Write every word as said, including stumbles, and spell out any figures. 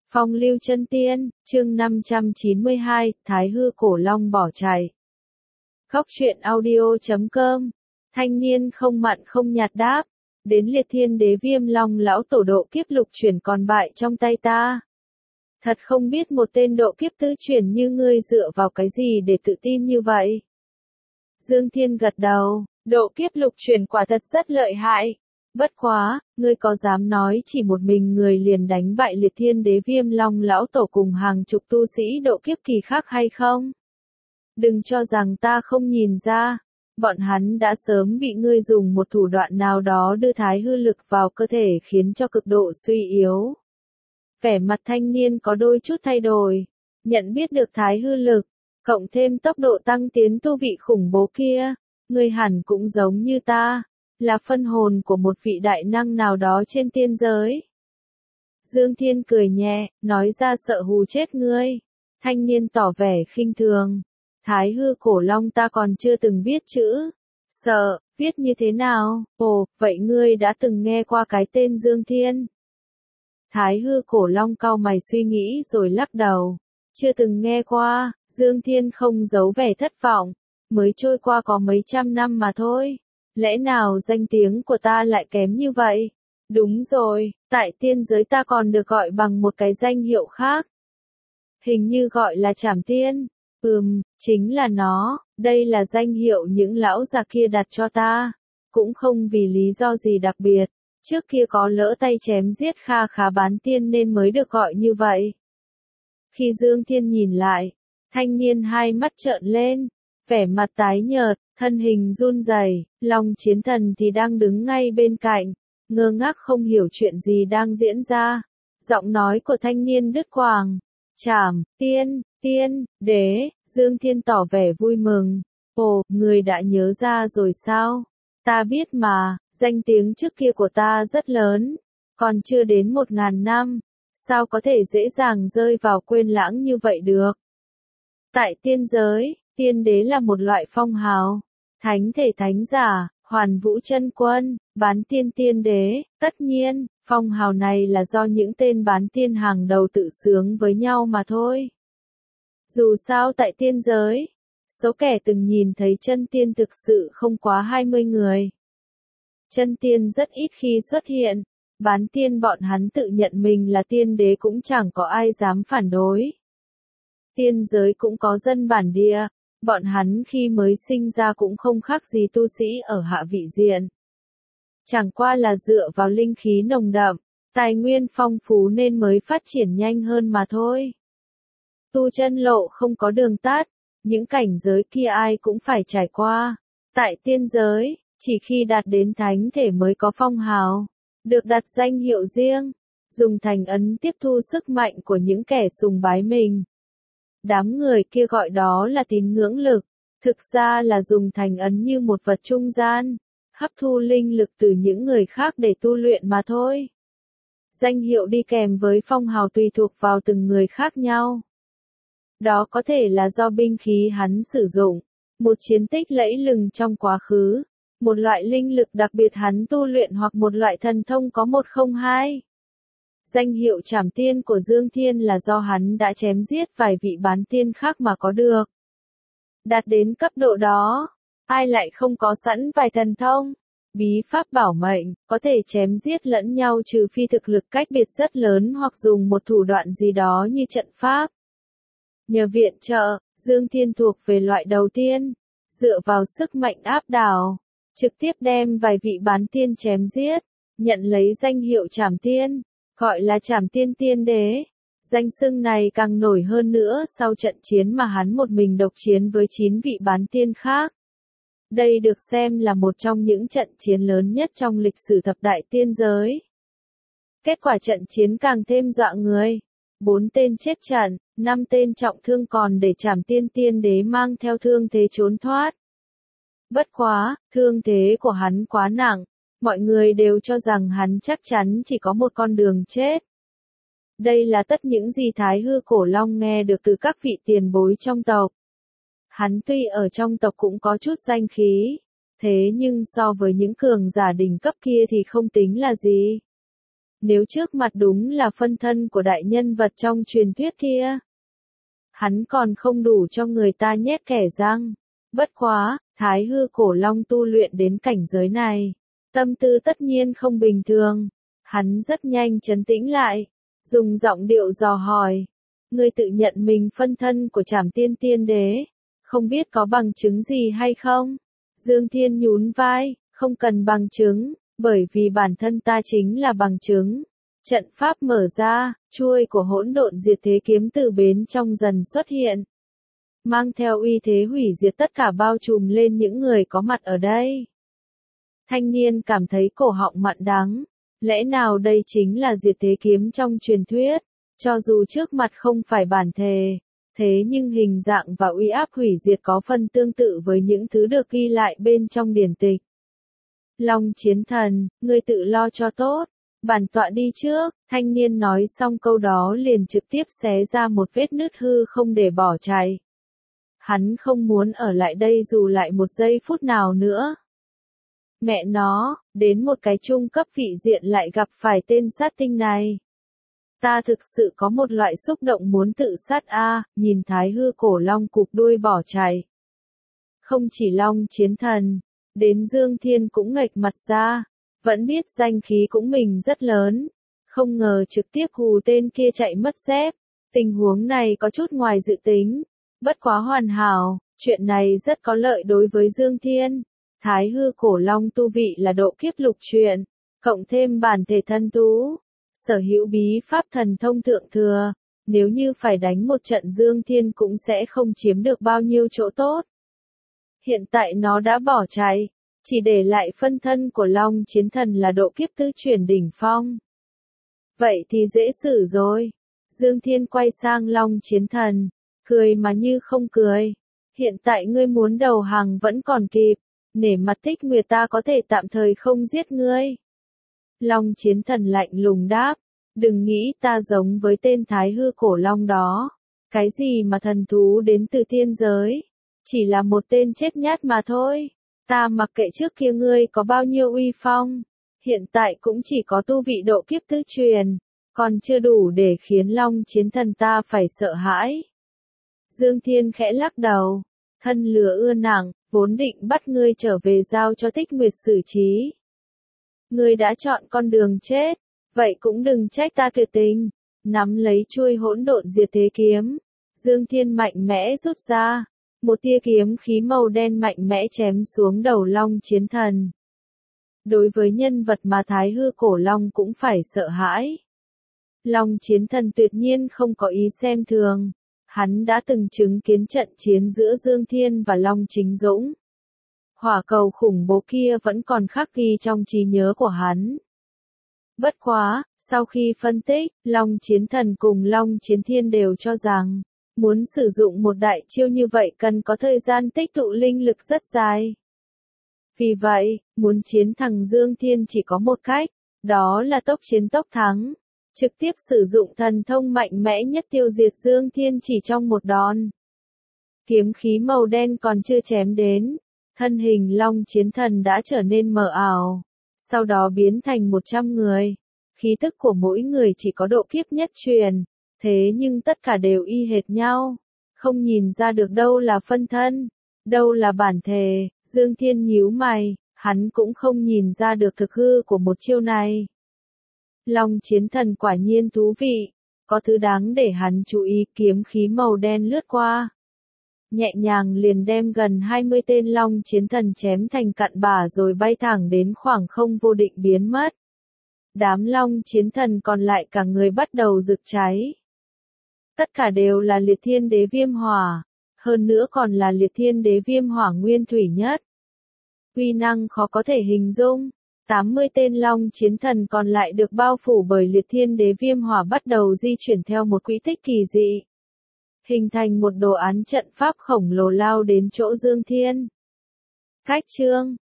Phong lưu chân tiên, chương năm trăm chín mươi hai, Thái hư cổ long bỏ chạy. Góc truyện audio chấm com, thanh niên không mặn không nhạt đáp, đến liệt thiên đế viêm long lão tổ độ kiếp lục chuyển còn bại trong tay ta. Thật không biết một tên độ kiếp tứ chuyển như ngươi dựa vào cái gì để tự tin như vậy. Dương Thiên gật đầu, độ kiếp lục chuyển quả thật rất lợi hại. Bất quá, ngươi có dám nói chỉ một mình người liền đánh bại liệt thiên đế viêm long lão tổ cùng hàng chục tu sĩ độ kiếp kỳ khác hay không? Đừng cho rằng ta không nhìn ra, bọn hắn đã sớm bị ngươi dùng một thủ đoạn nào đó đưa thái hư lực vào cơ thể khiến cho cực độ suy yếu. Vẻ mặt thanh niên có đôi chút thay đổi, nhận biết được thái hư lực, cộng thêm tốc độ tăng tiến tu vị khủng bố kia, ngươi hẳn cũng giống như ta. Là phân hồn của một vị đại năng nào đó trên tiên giới. Dương Thiên cười nhẹ, nói ra sợ hù chết ngươi. Thanh niên tỏ vẻ khinh thường. Thái hư cổ long ta còn chưa từng biết chữ. Sợ, viết như thế nào? Ồ, vậy ngươi đã từng nghe qua cái tên Dương Thiên. Thái hư cổ long cau mày suy nghĩ rồi lắc đầu. Chưa từng nghe qua, Dương Thiên không giấu vẻ thất vọng. Mới trôi qua có mấy trăm năm mà thôi. Lẽ nào danh tiếng của ta lại kém như vậy? Đúng rồi, tại tiên giới ta còn được gọi bằng một cái danh hiệu khác. Hình như gọi là Trảm Tiên. Ừm, chính là nó, đây là danh hiệu những lão già kia đặt cho ta. Cũng không vì lý do gì đặc biệt, trước kia có lỡ tay chém giết kha khá bán tiên nên mới được gọi như vậy. Khi Dương Thiên nhìn lại, thanh niên hai mắt trợn lên, vẻ mặt tái nhợt. Thân hình run rẩy, Long Chiến Thần thì đang đứng ngay bên cạnh, ngơ ngác không hiểu chuyện gì đang diễn ra. Giọng nói của thanh niên đứt quãng. Trảm, tiên, tiên, đế, Dương Thiên tỏ vẻ vui mừng. Ồ, người đã nhớ ra rồi sao? Ta biết mà, danh tiếng trước kia của ta rất lớn, còn chưa đến một ngàn năm, sao có thể dễ dàng rơi vào quên lãng như vậy được? Tại tiên giới, tiên đế là một loại phong hào. Thánh thể thánh giả, hoàn vũ chân quân, bán tiên tiên đế, tất nhiên, phong hào này là do những tên bán tiên hàng đầu tự sướng với nhau mà thôi. Dù sao tại tiên giới, số kẻ từng nhìn thấy chân tiên thực sự không quá hai mươi người. Chân tiên rất ít khi xuất hiện, bán tiên bọn hắn tự nhận mình là tiên đế cũng chẳng có ai dám phản đối. Tiên giới cũng có dân bản địa. Bọn hắn khi mới sinh ra cũng không khác gì tu sĩ ở hạ vị diện. Chẳng qua là dựa vào linh khí nồng đậm, tài nguyên phong phú nên mới phát triển nhanh hơn mà thôi. Tu chân lộ không có đường tắt, những cảnh giới kia ai cũng phải trải qua. Tại tiên giới, chỉ khi đạt đến thánh thể mới có phong hào, được đặt danh hiệu riêng, dùng thành ấn tiếp thu sức mạnh của những kẻ sùng bái mình. Đám người kia gọi đó là tín ngưỡng lực, thực ra là dùng thành ấn như một vật trung gian, hấp thu linh lực từ những người khác để tu luyện mà thôi. Danh hiệu đi kèm với phong hào tùy thuộc vào từng người khác nhau. Đó có thể là do binh khí hắn sử dụng, một chiến tích lẫy lừng trong quá khứ, một loại linh lực đặc biệt hắn tu luyện hoặc một loại thần thông có một không hai. Danh hiệu Trảm Tiên của Dương Thiên là do hắn đã chém giết vài vị bán tiên khác mà có được. Đạt đến cấp độ đó, ai lại không có sẵn vài thần thông, bí pháp bảo mệnh, có thể chém giết lẫn nhau trừ phi thực lực cách biệt rất lớn hoặc dùng một thủ đoạn gì đó như trận pháp. Nhờ viện trợ, Dương Thiên thuộc về loại đầu tiên, dựa vào sức mạnh áp đảo, trực tiếp đem vài vị bán tiên chém giết, nhận lấy danh hiệu Trảm Tiên. Gọi là Trảm Tiên tiên đế. Danh xưng này càng nổi hơn nữa sau trận chiến mà hắn một mình độc chiến với chín vị bán tiên khác. Đây được xem là một trong những trận chiến lớn nhất trong lịch sử thập đại tiên giới. Kết quả trận chiến càng thêm dọa người. Bốn tên chết trận, năm tên trọng thương còn để Trảm Tiên tiên đế mang theo thương thế trốn thoát. Bất quá, thương thế của hắn quá nặng. Mọi người đều cho rằng hắn chắc chắn chỉ có một con đường chết. Đây là tất những gì Thái hư cổ long nghe được từ các vị tiền bối trong tộc. Hắn tuy ở trong tộc cũng có chút danh khí, thế nhưng so với những cường giả đỉnh cấp kia thì không tính là gì. nếu trước mặt đúng là phân thân của đại nhân vật trong truyền thuyết kia. Hắn còn không đủ cho người ta nhét kẻ răng. Bất quá, Thái Hư Cổ Long tu luyện đến cảnh giới này, tâm tư tất nhiên không bình thường. Hắn rất nhanh trấn tĩnh lại, dùng giọng điệu dò hỏi. Ngươi tự nhận mình phân thân của Trảm Tiên Tiên Đế, không biết có bằng chứng gì hay không? Dương Thiên nhún vai, không cần bằng chứng, bởi vì bản thân ta chính là bằng chứng. Trận pháp mở ra, chuôi của hỗn độn diệt thế kiếm từ bên trong dần xuất hiện. Mang theo uy thế hủy diệt tất cả bao trùm lên những người có mặt ở đây. Thanh niên cảm thấy cổ họng mặn đắng. Lẽ nào đây chính là diệt thế kiếm trong truyền thuyết? Cho dù trước mặt không phải bản thể, thế nhưng hình dạng và uy áp hủy diệt có phần tương tự với những thứ được ghi lại bên trong điển tịch. Long Chiến Thần, ngươi tự lo cho tốt. Bản tọa đi trước, thanh niên nói xong câu đó liền trực tiếp xé ra một vết nứt hư không để bỏ chạy. Hắn không muốn ở lại đây dù lại một giây phút nào nữa. Mẹ nó, đến một cái trung cấp vị diện lại gặp phải tên sát tinh này. Ta thực sự có một loại xúc động muốn tự sát a, nhìn Thái Hư Cổ Long cụp đuôi bỏ chạy. Không chỉ Long Chiến Thần, đến Dương Thiên cũng nghệch mặt ra, vẫn biết danh khí cũng mình rất lớn, không ngờ trực tiếp hù tên kia chạy mất dép. Tình huống này có chút ngoài dự tính, bất quá hoàn hảo, chuyện này rất có lợi đối với Dương Thiên. Thái Hư Cổ Long tu vị là độ kiếp lục truyền, cộng thêm bản thể thân tú, sở hữu bí pháp thần thông thượng thừa, nếu như phải đánh một trận Dương Thiên cũng sẽ không chiếm được bao nhiêu chỗ tốt. Hiện tại nó đã bỏ chạy, chỉ để lại phân thân của Long Chiến Thần là độ kiếp tứ truyền đỉnh phong. Vậy thì dễ xử rồi. Dương Thiên quay sang Long Chiến Thần, cười mà như không cười. Hiện tại ngươi muốn đầu hàng vẫn còn kịp, nể mặt Tích Nguyệt ta có thể tạm thời không giết ngươi. Long Chiến Thần lạnh lùng đáp, đừng nghĩ ta giống với tên Thái Hư Cổ Long đó. Cái gì mà thần thú đến từ tiên giới, chỉ là một tên chết nhát mà thôi. Ta mặc kệ trước kia ngươi có bao nhiêu uy phong, hiện tại cũng chỉ có tu vị độ kiếp tứ truyền, còn chưa đủ để khiến Long Chiến Thần ta phải sợ hãi. Dương Thiên khẽ lắc đầu, thân lửa ưa nặng, vốn định bắt ngươi trở về giao cho Tích Nguyệt xử trí. Ngươi đã chọn con đường chết, vậy cũng đừng trách ta tuyệt tình. Nắm lấy chuôi hỗn độn diệt thế kiếm, Dương Thiên mạnh mẽ rút ra, một tia kiếm khí màu đen mạnh mẽ chém xuống đầu Long Chiến Thần. Đối với nhân vật mà Thái Hư Cổ Long cũng phải sợ hãi. Long Chiến Thần tuyệt nhiên không có ý xem thường. Hắn đã từng chứng kiến trận chiến giữa Dương Thiên và Long Chính Dũng. Hỏa cầu khủng bố kia vẫn còn khắc ghi trong trí nhớ của hắn. Bất quá, sau khi phân tích, Long Chiến Thần cùng Long Chiến Thiên đều cho rằng, muốn sử dụng một đại chiêu như vậy cần có thời gian tích tụ linh lực rất dài. Vì vậy, muốn chiến thằng Dương Thiên chỉ có một cách, đó là tốc chiến tốc thắng. Trực tiếp sử dụng thần thông mạnh mẽ nhất tiêu diệt Dương Thiên chỉ trong một đòn. Kiếm khí màu đen còn chưa chém đến, thân hình Long Chiến Thần đã trở nên mờ ảo, sau đó biến thành một trăm người. Khí tức của mỗi người chỉ có độ kiếp nhất truyền, thế nhưng tất cả đều y hệt nhau, không nhìn ra được đâu là phân thân, đâu là bản thể. Dương Thiên nhíu mày, hắn cũng không nhìn ra được thực hư của một chiêu này. Long Chiến Thần quả nhiên thú vị, có thứ đáng để hắn chú ý. Kiếm khí màu đen lướt qua, nhẹ nhàng liền đem gần hai mươi tên Long Chiến Thần chém thành cặn bã rồi bay thẳng đến khoảng không vô định biến mất. Đám Long Chiến Thần còn lại cả người bắt đầu rực cháy. Tất cả đều là Liệt Thiên Đế Viêm Hỏa, hơn nữa còn là Liệt Thiên Đế Viêm Hỏa nguyên thủy nhất. Uy năng khó có thể hình dung. tám mươi tên Long Chiến Thần còn lại được bao phủ bởi Liệt Thiên Đế Viêm Hỏa bắt đầu di chuyển theo một quỹ tích kỳ dị, hình thành một đồ án trận pháp khổng lồ lao đến chỗ Dương Thiên. Cách chương